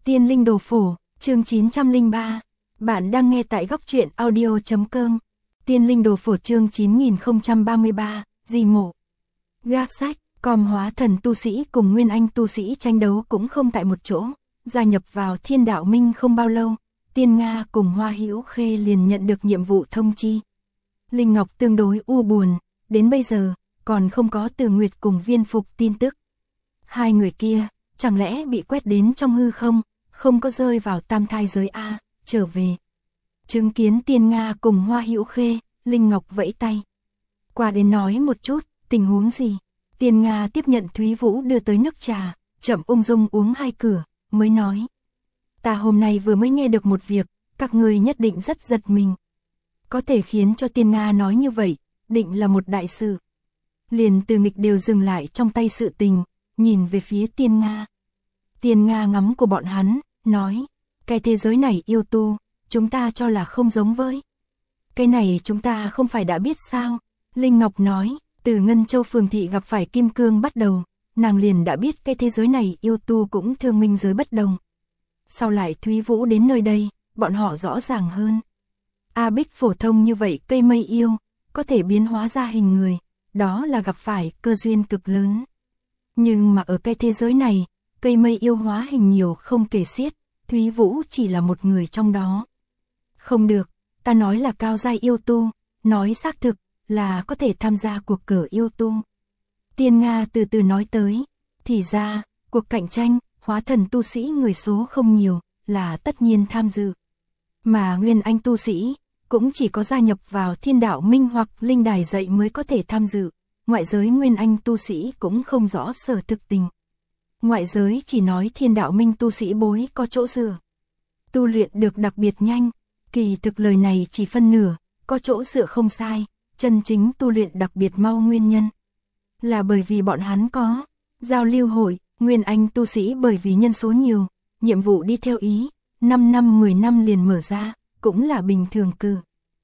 Tiên linh đồ phổ, chương 903. Bạn đang nghe tại góc truyện audio.com. Tiên linh đồ phổ chương 9033, Di mộ. Gác sách, com hóa thần tu sĩ cùng nguyên anh tu sĩ tranh đấu cũng không tại một chỗ. Gia nhập vào Thiên Đạo Minh không bao lâu, Tiên Nga cùng Hoa Hữu Khê liền nhận được nhiệm vụ thông chi. Linh Ngọc tương đối u buồn, đến bây giờ còn không có Từ Nguyệt cùng Viên Phục tin tức. Hai người kia, chẳng lẽ bị quét đến trong hư không có rơi vào tam thai giới a, trở về. Chứng kiến Tiên Nga cùng Hoa Hữu Khê, Linh Ngọc vẫy tay. Qua đến nói một chút, tình huống gì? Tiên Nga tiếp nhận Thúy Vũ đưa tới nước trà, chậm ung dung uống hai cửa, mới nói. Ta hôm nay vừa mới nghe được một việc, các người nhất định rất giật mình. Có thể khiến cho Tiên Nga nói như vậy, định là một đại sự. Liền Từ Nghịch đều dừng lại trong tay sự tình, nhìn về phía Tiên Nga. Tiên Nga ngắm của bọn hắn, nói, cái thế giới này yêu tu, chúng ta cho là không giống với. Cái này chúng ta không phải đã biết sao? Linh Ngọc nói, từ Ngân Châu Phường Thị gặp phải Kim Cương bắt đầu, nàng liền đã biết cái thế giới này yêu tu cũng thương minh giới bất đồng. Sau lại Thúy Vũ đến nơi đây, bọn họ rõ ràng hơn. A Bích phổ thông như vậy cây mây yêu, có thể biến hóa ra hình người, đó là gặp phải cơ duyên cực lớn. Nhưng mà ở cái thế giới này, cây mây yêu hóa hình nhiều không kể xiết, Thúy Vũ chỉ là một người trong đó. Không được, ta nói là cao giai yêu tu, nói xác thực là có thể tham gia cuộc cờ yêu tu. Tiên Nga từ từ nói tới, thì ra, cuộc cạnh tranh, hóa thần tu sĩ người số không nhiều, là tất nhiên tham dự. Mà nguyên anh tu sĩ, cũng chỉ có gia nhập vào Thiên Đạo Minh hoặc linh đài dạy mới có thể tham dự. Ngoại giới nguyên anh tu sĩ cũng không rõ sở thực tình. Ngoại giới chỉ nói Thiên Đạo Minh tu sĩ bối có chỗ dựa. Tu luyện được đặc biệt nhanh, kỳ thực lời này chỉ phân nửa, có chỗ dựa không sai, chân chính tu luyện đặc biệt mau nguyên nhân. Là bởi vì bọn hắn có giao lưu hội, nguyên anh tu sĩ bởi vì nhân số nhiều, nhiệm vụ đi theo ý, 5 năm 10 năm liền mở ra, cũng là bình thường cử.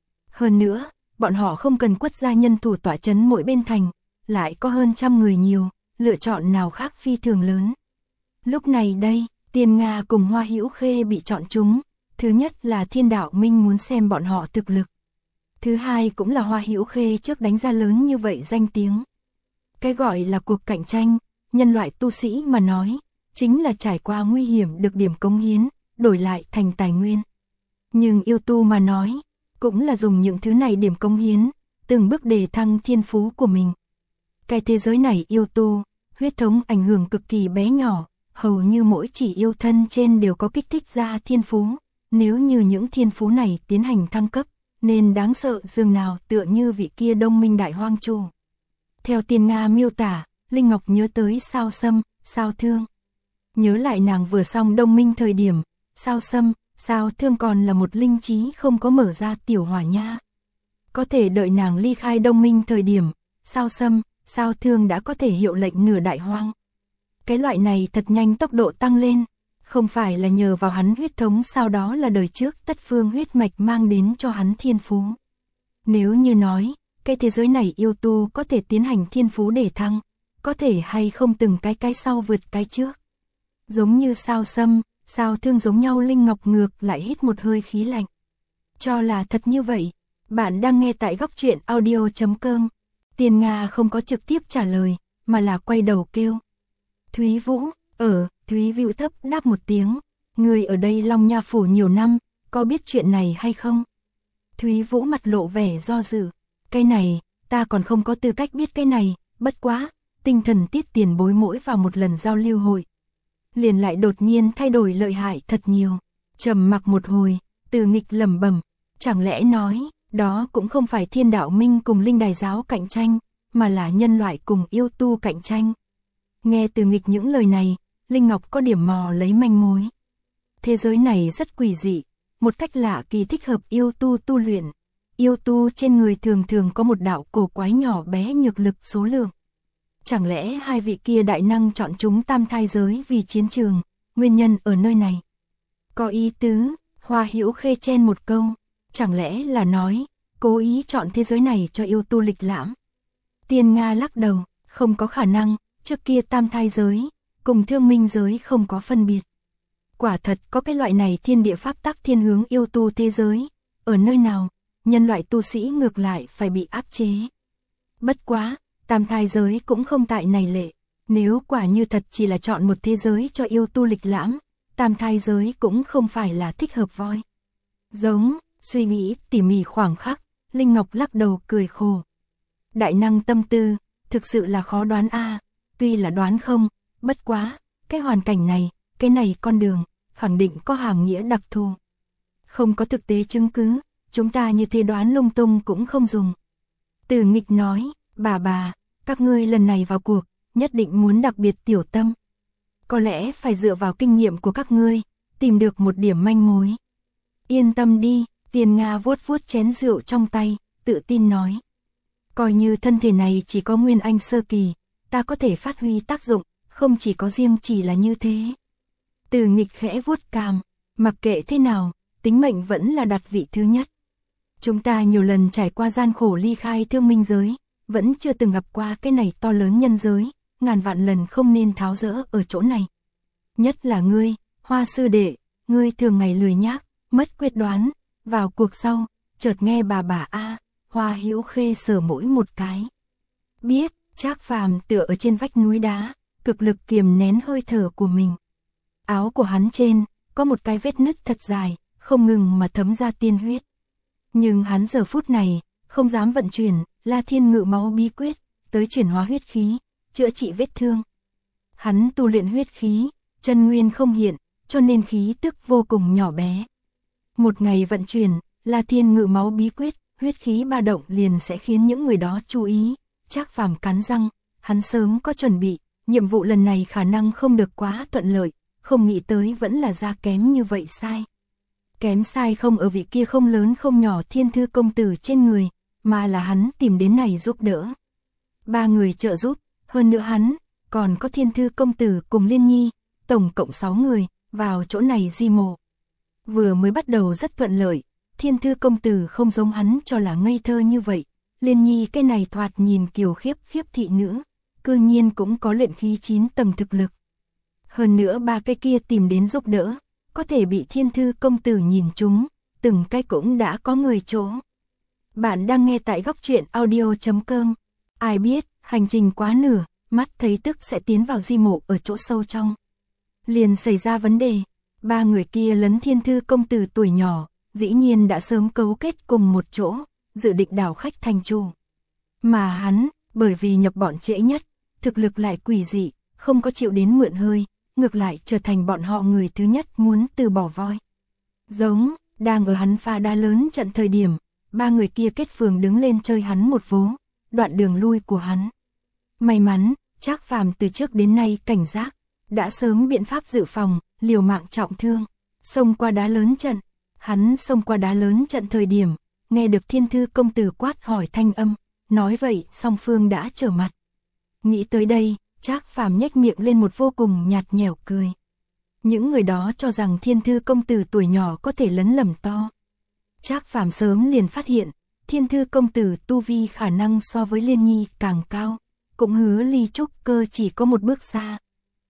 Hơn nữa, bọn họ không cần quất ra nhân thủ tỏa chấn mỗi bên thành, lại có hơn trăm người nhiều, lựa chọn nào khác phi thường lớn. Lúc này đây, Tiên Nga cùng Hoa Hữu Khê bị chọn chúng, thứ nhất là Thiên Đạo Minh muốn xem bọn họ thực lực. Thứ hai cũng là Hoa Hữu Khê trước đánh ra lớn như vậy danh tiếng. Cái gọi là cuộc cạnh tranh, nhân loại tu sĩ mà nói, chính là trải qua nguy hiểm được điểm cống hiến, đổi lại thành tài nguyên. Nhưng yêu tu mà nói, cũng là dùng những thứ này điểm cống hiến, từng bước đề thăng thiên phú của mình. Cái thế giới này yêu tu, huyết thống ảnh hưởng cực kỳ bé nhỏ, hầu như mỗi chỉ yêu thân trên đều có kích thích ra thiên phú. Nếu như những thiên phú này tiến hành thăng cấp, nên đáng sợ dường nào tựa như vị kia Đông Minh Đại Hoang Chủ. Theo Tiên Nga miêu tả, Linh Ngọc nhớ tới Sao Sâm, Sao Thương. Nhớ lại nàng vừa xong Đông Minh thời điểm, Sao Sâm, Sao Thương còn là một linh trí không có mở ra tiểu hỏa nha. Có thể đợi nàng ly khai Đông Minh thời điểm, Sao Sâm, Sao Thương đã có thể hiệu lệnh nửa đại hoang. Cái loại này thật nhanh tốc độ tăng lên, không phải là nhờ vào hắn huyết thống, sau đó là đời trước tất phương huyết mạch mang đến cho hắn thiên phú. Nếu như nói, cái thế giới này yêu tu có thể tiến hành thiên phú để thăng, có thể hay không từng cái sau vượt cái trước. Giống như Sao Sâm, Sao Thương giống nhau. Linh Ngọc ngược lại hít một hơi khí lạnh. Cho là thật như vậy, bạn đang nghe tại góc truyện audio.com. Tiên Nga không có trực tiếp trả lời, mà là quay đầu kêu. Thúy Vũ, Thúy Vũ thấp đáp một tiếng, người ở đây Long Nha Phủ nhiều năm, có biết chuyện này hay không? Thúy Vũ mặt lộ vẻ do dự, cái này, ta còn không có tư cách biết cái này, bất quá, tinh thần Tiết tiền bối mỗi vào một lần giao lưu hội. Liền lại đột nhiên thay đổi lợi hại thật nhiều, trầm mặc một hồi, Từ Nghịch lẩm bẩm, chẳng lẽ nói, đó cũng không phải Thiên Đạo Minh cùng linh đài giáo cạnh tranh, mà là nhân loại cùng yêu tu cạnh tranh. Nghe Từ Nghịch những lời này, Linh Ngọc có điểm mò lấy manh mối. Thế giới này rất quỷ dị, một cách lạ kỳ thích hợp yêu tu tu luyện. Yêu tu trên người thường thường có một đạo cổ quái nhỏ bé nhược lực số lượng. Chẳng lẽ hai vị kia đại năng chọn chúng tam thai giới vì chiến trường, nguyên nhân ở nơi này? Có ý tứ, Hoa Hữu Khê chen một câu, chẳng lẽ là nói, cố ý chọn thế giới này cho yêu tu lịch lãm? Tiên Nga lắc đầu, không có khả năng, trước kia tam thai giới, cùng thương minh giới không có phân biệt. Quả thật có cái loại này thiên địa pháp tắc thiên hướng yêu tu thế giới, ở nơi nào, nhân loại tu sĩ ngược lại phải bị áp chế. Bất quá, tam thai giới cũng không tại này lệ, nếu quả như thật chỉ là chọn một thế giới cho yêu tu lịch lãm, tam thai giới cũng không phải là thích hợp voi. Giống, suy nghĩ tỉ mỉ khoảng khắc, Linh Ngọc lắc đầu cười khổ. Đại năng tâm tư, thực sự là khó đoán a, tuy là đoán không, bất quá, cái hoàn cảnh này, cái này con đường, khẳng định có hàm nghĩa đặc thù. Không có thực tế chứng cứ, chúng ta như thế đoán lung tung cũng không dùng. Từ Nghịch nói, bà, các ngươi lần này vào cuộc, nhất định muốn đặc biệt tiểu tâm. Có lẽ phải dựa vào kinh nghiệm của các ngươi, tìm được một điểm manh mối. Yên tâm đi, Tiền Nga vuốt vuốt chén rượu trong tay, tự tin nói. Coi như thân thể này chỉ có nguyên anh sơ kỳ, ta có thể phát huy tác dụng, không chỉ có riêng chỉ là như thế. Từ Nghịch khẽ vuốt cằm, mặc kệ thế nào, tính mệnh vẫn là đặt vị thứ nhất. Chúng ta nhiều lần trải qua gian khổ ly khai thương minh giới, vẫn chưa từng gặp qua cái này to lớn nhân giới, ngàn vạn lần không nên tháo dỡ ở chỗ này. Nhất là ngươi, Hoa sư đệ, ngươi thường ngày lười nhác, mất quyết đoán, vào cuộc sau, chợt nghe bà a, Hoa Hữu Khê sờ mũi một cái. Biết, Trác Phàm tựa ở trên vách núi đá, cực lực kiềm nén hơi thở của mình. Áo của hắn trên, có một cái vết nứt thật dài, không ngừng mà thấm ra tiên huyết. Nhưng hắn giờ phút này, không dám vận chuyển, La Thiên Ngự Máu bí quyết, tới chuyển hóa huyết khí, chữa trị vết thương. Hắn tu luyện huyết khí, chân nguyên không hiện, cho nên khí tức vô cùng nhỏ bé. Một ngày vận chuyển, La Thiên Ngự Máu bí quyết, huyết khí ba động liền sẽ khiến những người đó chú ý. Trác Phàm cắn răng, hắn sớm có chuẩn bị, nhiệm vụ lần này khả năng không được quá thuận lợi, không nghĩ tới vẫn là ra kém như vậy sai. Kém sai không ở vị kia không lớn không nhỏ Thiên Thư công tử trên người, mà là hắn tìm đến này giúp đỡ. Ba người trợ giúp, hơn nữa hắn, còn có Thiên Thư công tử cùng Liên Nhi, tổng cộng 6 người, vào chỗ này di mộ. Vừa mới bắt đầu rất thuận lợi, Thiên Thư công tử không giống hắn cho là ngây thơ như vậy. Liên Nhi cái này thoạt nhìn kiều khiếp thị nữ, cư nhiên cũng có luyện khí 9 tầng thực lực. Hơn nữa ba cái kia tìm đến giúp đỡ, có thể bị Thiên Thư công tử nhìn trúng, từng cái cũng đã có người chỗ. Bạn đang nghe tại Góc Truyện Audio.com. Ai biết, hành trình quá nửa, mắt thấy tức sẽ tiến vào di mộ ở chỗ sâu trong. Liền xảy ra vấn đề, ba người kia lấn Thiên Thư công tử tuổi nhỏ, dĩ nhiên đã sớm cấu kết cùng một chỗ, dự định đảo khách thành chủ. Mà hắn, bởi vì nhập bọn trễ nhất, thực lực lại quỷ dị, không có chịu đến mượn hơi, ngược lại trở thành bọn họ người thứ nhất muốn từ bỏ voi. Giống, đang ở hắn pha đá lớn trận thời điểm, ba người kia kết phường đứng lên chơi hắn một vố, đoạn đường lui của hắn. May mắn, Trác Phàm từ trước đến nay cảnh giác, đã sớm biện pháp dự phòng, liều mạng trọng thương, xông qua đá lớn trận. Hắn xông qua đá lớn trận thời điểm, nghe được Thiên Thư công tử quát hỏi thanh âm, nói vậy song phương đã trở mặt. Nghĩ tới đây, Trác Phàm nhếch miệng lên một vô cùng nhạt nhẽo cười. Những người đó cho rằng Thiên Thư công tử tuổi nhỏ có thể lấn lầm to. Trác Phàm sớm liền phát hiện, Thiên Thư công tử tu vi khả năng so với Liên Nhi càng cao, cũng hứa ly trúc cơ chỉ có một bước xa.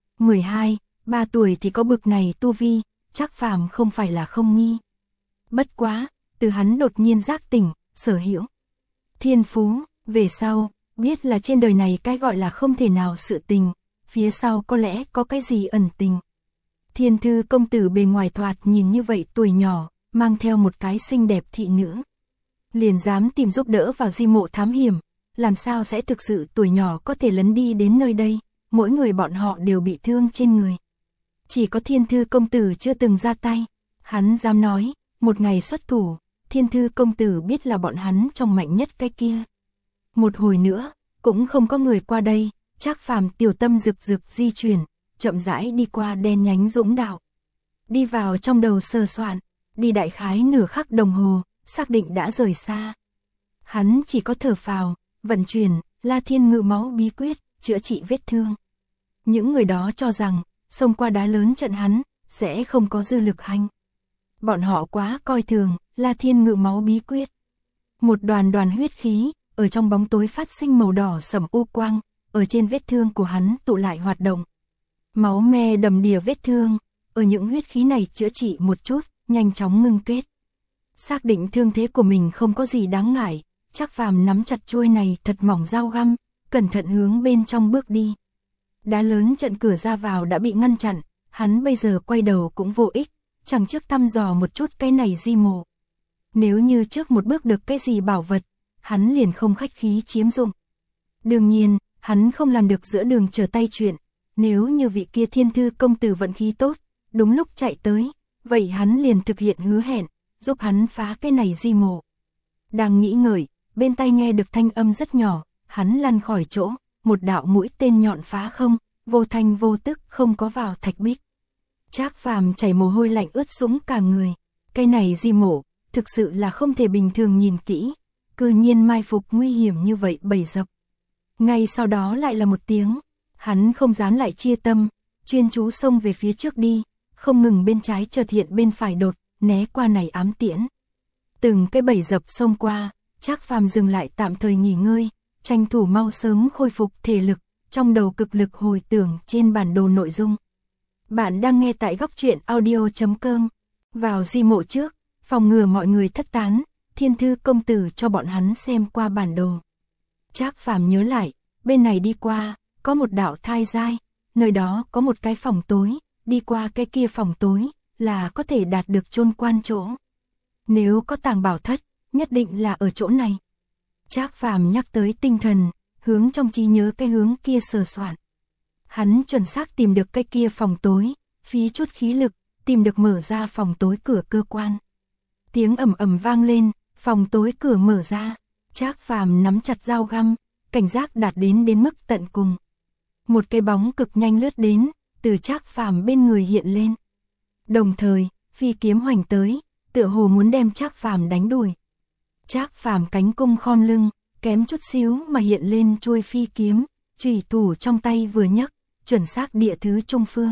12, 3 tuổi thì có bực này tu vi, Trác Phàm không phải là không nghi. Bất quá, từ hắn đột nhiên giác tỉnh, sở hữu thiên phú, về sau, biết là trên đời này cái gọi là không thể nào sự tình, phía sau có lẽ có cái gì ẩn tình. Thiên Thư công tử bề ngoài thoạt nhìn như vậy tuổi nhỏ, mang theo một cái xinh đẹp thị nữ. Liền dám tìm giúp đỡ vào di mộ thám hiểm, làm sao sẽ thực sự tuổi nhỏ có thể lấn đi đến nơi đây, mỗi người bọn họ đều bị thương trên người. Chỉ có Thiên Thư công tử chưa từng ra tay, hắn dám nói, một ngày xuất thủ, Thiên Thư công tử biết là bọn hắn trong mạnh nhất cái kia. Một hồi nữa, cũng không có người qua đây, Trác Phàm tiểu tâm rực di chuyển, chậm rãi đi qua đen nhánh dũng đạo. Đi vào trong đầu sờ soạn, đi đại khái nửa khắc đồng hồ, xác định đã rời xa. Hắn chỉ có thở phào, vận chuyển, La Thiên Ngự Máu bí quyết, chữa trị vết thương. Những người đó cho rằng, xông qua đá lớn trận hắn, sẽ không có dư lực hành. Bọn họ quá coi thường, La Thiên Ngự Máu bí quyết. Một đoàn huyết khí, ở trong bóng tối phát sinh màu đỏ sẫm u quang, ở trên vết thương của hắn tụ lại hoạt động. Máu me đầm đìa vết thương, ở những huyết khí này chữa trị một chút, nhanh chóng ngưng kết. Xác định thương thế của mình không có gì đáng ngại, Trác Phàm nắm chặt chuôi này thật mỏng dao găm, cẩn thận hướng bên trong bước đi. Đá lớn chặn cửa ra vào đã bị ngăn chặn, hắn bây giờ quay đầu cũng vô ích, chẳng trước thăm dò một chút cái này di mộ. Nếu như trước một bước được cái gì bảo vật, hắn liền không khách khí chiếm dụng. Đương nhiên, hắn không làm được giữa đường trở tay chuyện, nếu như vị kia Thiên Thư công tử vận khí tốt, đúng lúc chạy tới, vậy hắn liền thực hiện hứa hẹn, giúp hắn phá cái này di mộ. Đang nghĩ ngợi, bên tai nghe được thanh âm rất nhỏ, hắn lăn khỏi chỗ, một đạo mũi tên nhọn phá không, vô thanh vô tức không có vào thạch bích. Trác Phàm chảy mồ hôi lạnh ướt sũng cả người, cái này di mộ, thực sự là không thể bình thường nhìn kỹ, cư nhiên mai phục nguy hiểm như vậy bầy dập. Ngay sau đó lại là một tiếng, hắn không dám lại chia tâm, chuyên chú xông về phía trước đi, không ngừng bên trái chợt hiện bên phải đột, né qua này ám tiễn. Từng cái bầy dập xông qua, Trác Phàm dừng lại tạm thời nghỉ ngơi, tranh thủ mau sớm khôi phục thể lực, trong đầu cực lực hồi tưởng trên bản đồ nội dung. Bạn đang nghe tại góc truyện audio.com. Vào di mộ trước, phòng ngừa mọi người thất tán, Thiên Thư công tử cho bọn hắn xem qua bản đồ. Trác Phàm nhớ lại, bên này đi qua, có một đạo thai giai, nơi đó có một cái phòng tối, đi qua cái kia phòng tối, là có thể đạt được chôn quan chỗ. Nếu có tàng bảo thất, nhất định là ở chỗ này. Trác Phàm nhắc tới tinh thần, hướng trong trí nhớ cái hướng kia sờ soạn. Hắn chuẩn xác tìm được cái kia phòng tối, phí chút khí lực, tìm được mở ra phòng tối cửa cơ quan. Tiếng ầm ầm vang lên, phòng tối cửa mở ra, Trác Phàm nắm chặt dao găm, cảnh giác đạt đến mức tận cùng. Một cái bóng cực nhanh lướt đến, từ Trác Phàm bên người hiện lên. Đồng thời, phi kiếm hoành tới, tựa hồ muốn đem Trác Phàm đánh đuổi. Trác Phàm cánh cung khom lưng, kém chút xíu mà hiện lên chuôi phi kiếm, chủy thủ trong tay vừa nhấc, chuẩn xác địa thứ trung phương.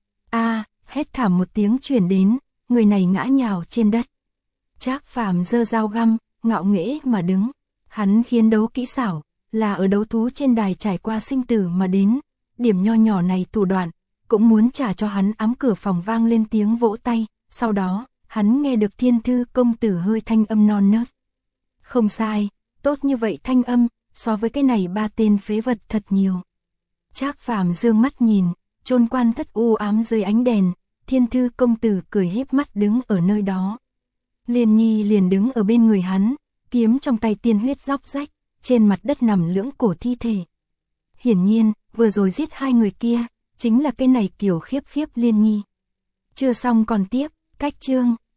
Hét thảm một tiếng truyền đến, người này ngã nhào trên đất. Trác Phàm giơ dao găm, ngạo nghễ mà đứng. Hắn khiến đấu kỹ xảo, là ở đấu thú trên đài trải qua sinh tử mà đến, điểm nho nhỏ này thủ đoạn, cũng muốn trả cho hắn. Ám cửa phòng vang lên tiếng vỗ tay, sau đó, hắn nghe được Thiên Thư công tử hơi thanh âm non nớt. Không sai, tốt như vậy thanh âm, so với cái này ba tên phế vật thật nhiều. Trác Phàm dương mắt nhìn, chôn quan thất u ám dưới ánh đèn, Thiên Thư công tử cười híp mắt đứng ở nơi đó. Liên Nhi liền đứng ở bên người hắn, kiếm trong tay tiên huyết róc rách, trên mặt đất nằm lưỡng cổ thi thể. Hiển nhiên, vừa rồi giết hai người kia, chính là cái này kiểu khiếp Liên Nhi. Chưa xong còn tiếp, cách chương.